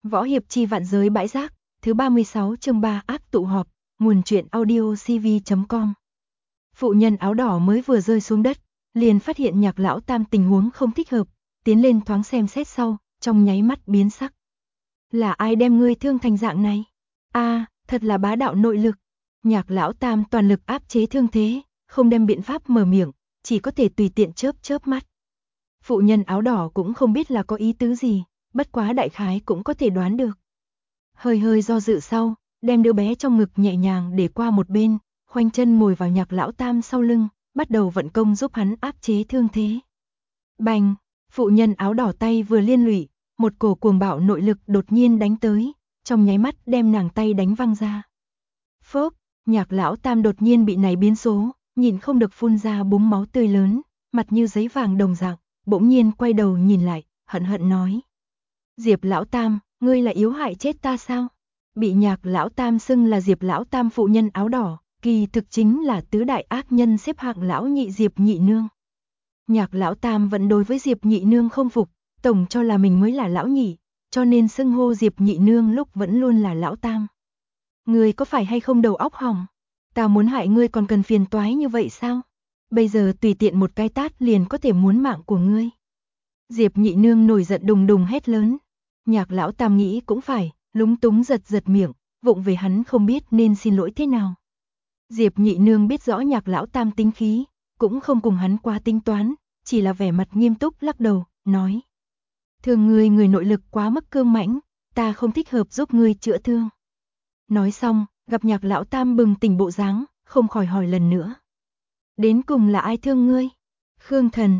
Võ hiệp chi vạn giới bãi rác, thứ 36 chương 3 ác tụ họp, nguồn truyện audio cv.com. Phụ nhân áo đỏ mới vừa rơi xuống đất, liền phát hiện Nhạc lão tam tình huống không thích hợp, tiến lên thoáng xem xét sau, trong nháy mắt biến sắc. Là ai đem ngươi thương thành dạng này? Thật là bá đạo nội lực. Nhạc lão tam toàn lực áp chế thương thế, không đem biện pháp mở miệng, chỉ có thể tùy tiện chớp mắt. Phụ nhân áo đỏ cũng không biết là có ý tứ gì, bất quá đại khái cũng có thể đoán được. Hơi do dự sau, đem đứa bé trong ngực nhẹ nhàng để qua một bên, khoanh chân ngồi vào Nhạc lão tam sau lưng, bắt đầu vận công giúp hắn áp chế thương thế. Bành, phụ nhân áo đỏ tay vừa liên lụy, một cổ cuồng bạo nội lực đột nhiên đánh tới, trong nháy mắt đem nàng tay đánh văng ra. Phốc, Nhạc lão tam đột nhiên bị này biến số, nhìn không được phun ra búng máu tươi lớn, mặt như giấy vàng đồng dạng, bỗng nhiên quay đầu nhìn lại, hận nói. Diệp lão tam, ngươi là yếu hại chết ta sao? Bị Nhạc lão tam xưng là Diệp lão tam phụ nhân áo đỏ, kỳ thực chính là tứ đại ác nhân xếp hạng lão nhị Diệp nhị nương. Nhạc lão tam vẫn đối với Diệp nhị nương không phục, tổng cho là mình mới là lão nhị, cho nên xưng hô Diệp nhị nương lúc vẫn luôn là lão tam. Ngươi có phải hay không đầu óc hỏng? Ta muốn hại ngươi còn cần phiền toái như vậy sao? Bây giờ tùy tiện một cái tát liền có thể muốn mạng của ngươi. Diệp nhị nương nổi giận đùng đùng hét lớn. Nhạc lão tam nghĩ cũng phải, lúng túng giật miệng, vụng về hắn không biết nên xin lỗi thế nào. Diệp nhị nương biết rõ Nhạc lão tam tính khí, cũng không cùng hắn quá tính toán, chỉ là vẻ mặt nghiêm túc lắc đầu, nói. Thường người nội lực quá mức cương mãnh, ta không thích hợp giúp ngươi chữa thương. Nói xong, gặp Nhạc lão tam bừng tỉnh bộ dáng, không khỏi hỏi lần nữa. Đến cùng là ai thương ngươi? Khương Thần,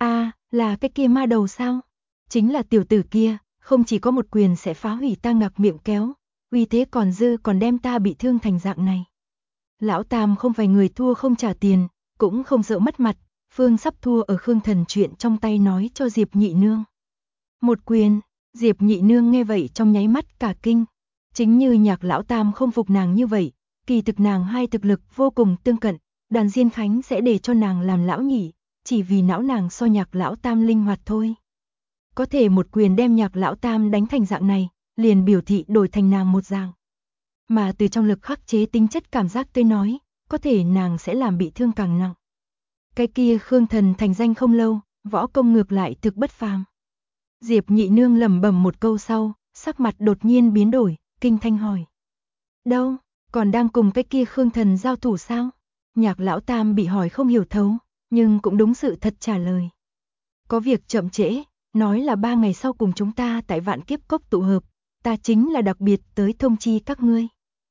là cái kia ma đầu sao? Chính là tiểu tử kia, không chỉ có một quyền sẽ phá hủy ta Ngạc miệng kéo, uy thế còn dư còn đem ta bị thương thành dạng này. Lão tam không phải người thua không trả tiền, cũng không sợ mất mặt, Phương sắp thua ở Khương Thần chuyện trong tay nói cho Diệp nhị nương. Một quyền, Diệp nhị nương nghe vậy trong nháy mắt cả kinh. Chính như Nhạc lão tam không phục nàng như vậy, kỳ thực nàng hai thực lực vô cùng tương cận, Đoàn Diên Khánh sẽ để cho nàng làm lão nhị, chỉ vì não nàng so Nhạc lão tam linh hoạt thôi. Có thể một quyền đem Nhạc lão tam đánh thành dạng này, liền biểu thị đổi thành nàng một dạng. Mà từ trong lực khắc chế tính chất cảm giác tới nói, có thể nàng sẽ làm bị thương càng nặng. Cái kia Khương Thần thành danh không lâu, võ công ngược lại thực bất phàm. Diệp nhị nương lẩm bẩm một câu sau, sắc mặt đột nhiên biến đổi, kinh thanh hỏi. Đâu, còn đang cùng cái kia Khương Thần giao thủ sao? Nhạc lão tam bị hỏi không hiểu thấu, nhưng cũng đúng sự thật trả lời. Có việc chậm trễ, nói là 3 ngày sau cùng chúng ta tại Vạn Kiếp Cốc tụ hợp, ta chính là đặc biệt tới thông chi các ngươi.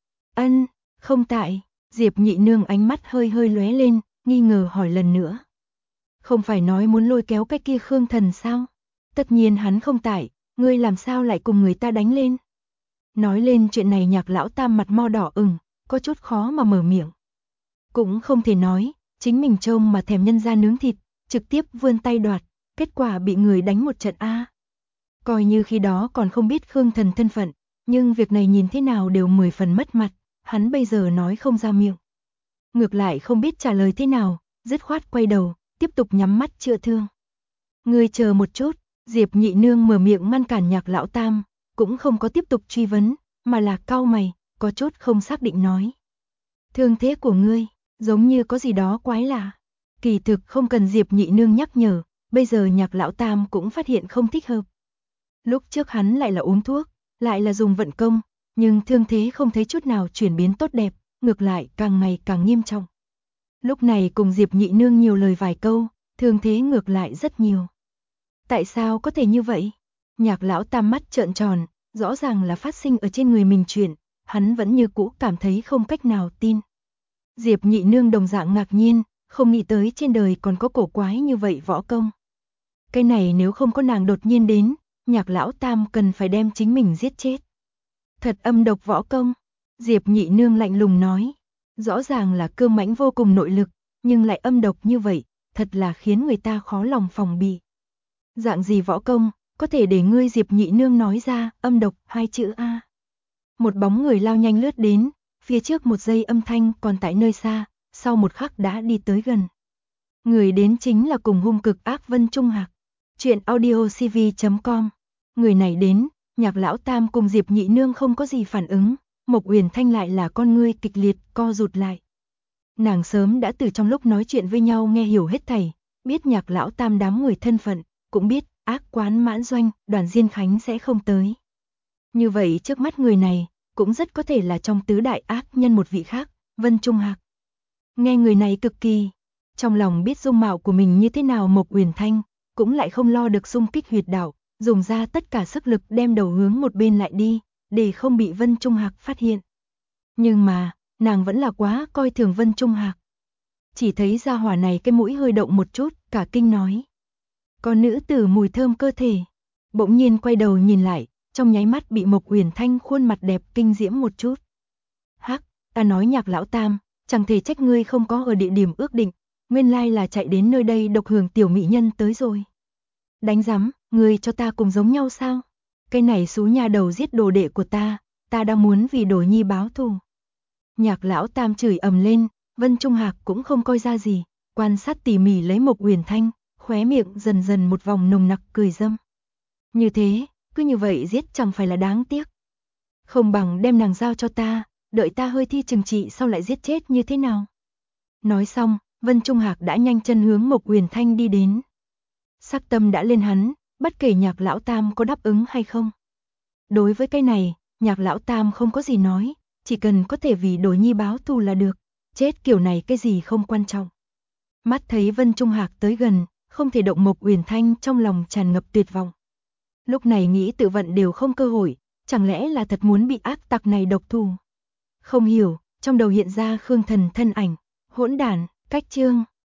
Không tại, Diệp nhị nương ánh mắt hơi lóe lên, nghi ngờ hỏi lần nữa. Không phải nói muốn lôi kéo cái kia Khương Thần sao? Tất nhiên hắn không tại, ngươi làm sao lại cùng người ta đánh lên? Nói lên chuyện này Nhạc lão tam mặt mo đỏ ửng, có chút khó mà mở miệng. Cũng không thể nói, chính mình trông mà thèm nhân ra nướng thịt, trực tiếp vươn tay đoạt, kết quả bị người đánh một trận Coi như khi đó còn không biết Khương Thần thân phận, nhưng việc này nhìn thế nào đều 10 phần mất mặt, hắn bây giờ nói không ra miệng. Ngược lại không biết trả lời thế nào, dứt khoát quay đầu, tiếp tục nhắm mắt chữa thương. Ngươi chờ một chút, Diệp nhị nương mở miệng ngăn cản Nhạc lão tam, cũng không có tiếp tục truy vấn, mà là cau mày, có chút không xác định nói. Thương thế của ngươi, giống như có gì đó quái lạ. Kỳ thực không cần Diệp nhị nương nhắc nhở, bây giờ Nhạc lão tam cũng phát hiện không thích hợp. Lúc trước hắn lại là uống thuốc, lại là dùng vận công, nhưng thương thế không thấy chút nào chuyển biến tốt đẹp, ngược lại càng ngày càng nghiêm trọng. Lúc này cùng Diệp nhị nương nhiều lời vài câu, thương thế ngược lại rất nhiều. Tại sao có thể như vậy? Nhạc lão tam mắt trợn tròn, rõ ràng là phát sinh ở trên người mình chuyện, hắn vẫn như cũ cảm thấy không cách nào tin. Diệp nhị nương đồng dạng ngạc nhiên, không nghĩ tới trên đời còn có cổ quái như vậy võ công. Cái này nếu không có nàng đột nhiên đến, Nhạc lão tam cần phải đem chính mình giết chết. Thật âm độc võ công, Diệp nhị nương lạnh lùng nói. Rõ ràng là cương mãnh vô cùng nội lực, nhưng lại âm độc như vậy, thật là khiến người ta khó lòng phòng bị. Dạng gì võ công, có thể để ngươi Diệp nhị nương nói ra âm độc 2 chữ A. Một bóng người lao nhanh lướt đến, phía trước một giây âm thanh còn tại nơi xa, sau một khắc đã đi tới gần. Người đến chính là cùng hung cực ác Vân Trung Hạc. Chuyện audio cv.com. Người này đến, Nhạc lão tam cùng Diệp nhị nương không có gì phản ứng, Mộc Uyển Thanh lại là con ngươi kịch liệt co rụt lại. Nàng sớm đã từ trong lúc nói chuyện với nhau nghe hiểu hết thảy, biết nhạc lão tam đám người thân phận, cũng biết ác quán Mãn Doanh, Đoàn Diên Khánh sẽ không tới. Như vậy trước mắt người này, cũng rất có thể là trong tứ đại ác nhân một vị khác, Vân Trung Hạc. Nghe người này cực kỳ, trong lòng biết dung mạo của mình như thế nào, Mộc Uyển Thanh cũng lại không lo được xung kích huyệt đạo, dùng ra tất cả sức lực đem đầu hướng một bên lại đi, để không bị Vân Trung Hạc phát hiện. Nhưng mà, nàng vẫn là quá coi thường Vân Trung Hạc. Chỉ thấy gia hỏa này cái mũi hơi động một chút, cả kinh nói. Có nữ tử mùi thơm cơ thể. Bỗng nhiên quay đầu nhìn lại, trong nháy mắt bị Mộc Uyển Thanh khuôn mặt đẹp kinh diễm một chút. Hắc, ta nói nhạc lão tam, chẳng thể trách ngươi không có ở địa điểm ước định, nguyên lai là chạy đến nơi đây độc hưởng tiểu mỹ nhân tới rồi. Đánh rắm, ngươi cho ta cùng giống nhau sao? Cái này xú nhà đầu giết đồ đệ của ta đang muốn vì Đồ Nhi báo thù. Nhạc lão tam chửi ầm lên, Vân Trung Hạc cũng không coi ra gì, quan sát tỉ mỉ lấy Mộc Uyển Thanh, khóe miệng dần dần một vòng nồng nặc cười dâm. Như thế, cứ như vậy giết chẳng phải là đáng tiếc. Không bằng đem nàng giao cho ta, đợi ta hơi thi trừng trị sau lại giết chết như thế nào. Nói xong, Vân Trung Hạc đã nhanh chân hướng Mộc Uyển Thanh đi đến. Sắc tâm đã lên hắn, bất kể nhạc lão tam có đáp ứng hay không. Đối với cái này, nhạc lão tam không có gì nói, chỉ cần có thể vì Đồ Nhi báo thù là được, chết kiểu này cái gì không quan trọng. Mắt thấy Vân Trung Hạc tới gần, không thể động, Mộc Uyển Thanh trong lòng tràn ngập tuyệt vọng. Lúc này nghĩ tự vận đều không cơ hội, chẳng lẽ là thật muốn bị ác tặc này độc thủ. Không hiểu, trong đầu hiện ra Khương Thần thân ảnh, hỗn đản, cách chương.